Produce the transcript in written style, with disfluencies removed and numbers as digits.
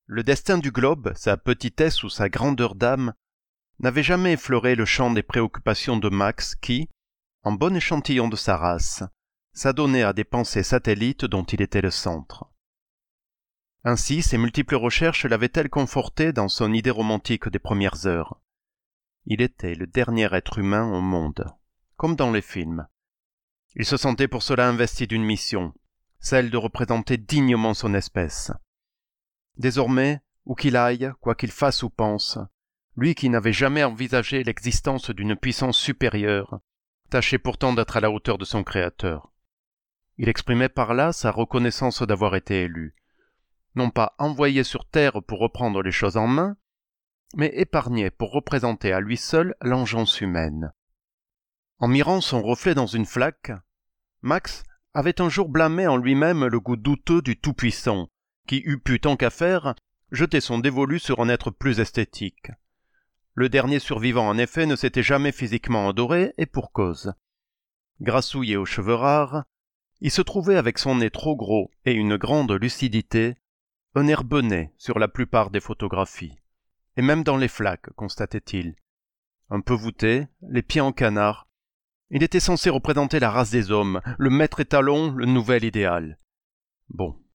Le destin du globe, sa petitesse ou sa grandeur d'âme, n'avait jamais effleuré le champ des préoccupations de Max qui, en bon échantillon de sa race, s'adonnait à des pensées satellites dont il était le centre. Ainsi, ses multiples recherches l'avaient-elles conforté dans son idée romantique des premières heures. Il était le dernier être humain au monde, comme dans les films. Il se sentait pour cela investi d'une mission, celle de représenter dignement son espèce. Désormais, où qu'il aille, quoi qu'il fasse ou pense, lui qui n'avait jamais envisagé l'existence d'une puissance supérieure, tâchait pourtant d'être à la hauteur de son Créateur. Il exprimait par là sa reconnaissance d'avoir été élu, non pas envoyé sur terre pour reprendre les choses en main, mais épargné pour représenter à lui seul l'engeance humaine. En mirant son reflet dans une flaque, Max avait un jour blâmé en lui-même le goût douteux du Tout-Puissant, qui eût pu, tant qu'à faire, jeter son dévolu sur un être plus esthétique. Le dernier survivant, en effet, ne s'était jamais physiquement adoré, et pour cause. Grassouillé aux cheveux rares, il se trouvait avec son nez trop gros et une grande lucidité, un air benet sur la plupart des photographies. Et même dans les flaques, constatait-il. Un peu voûté, les pieds en canard, il était censé représenter la race des hommes, le maître étalon, le nouvel idéal. Bon,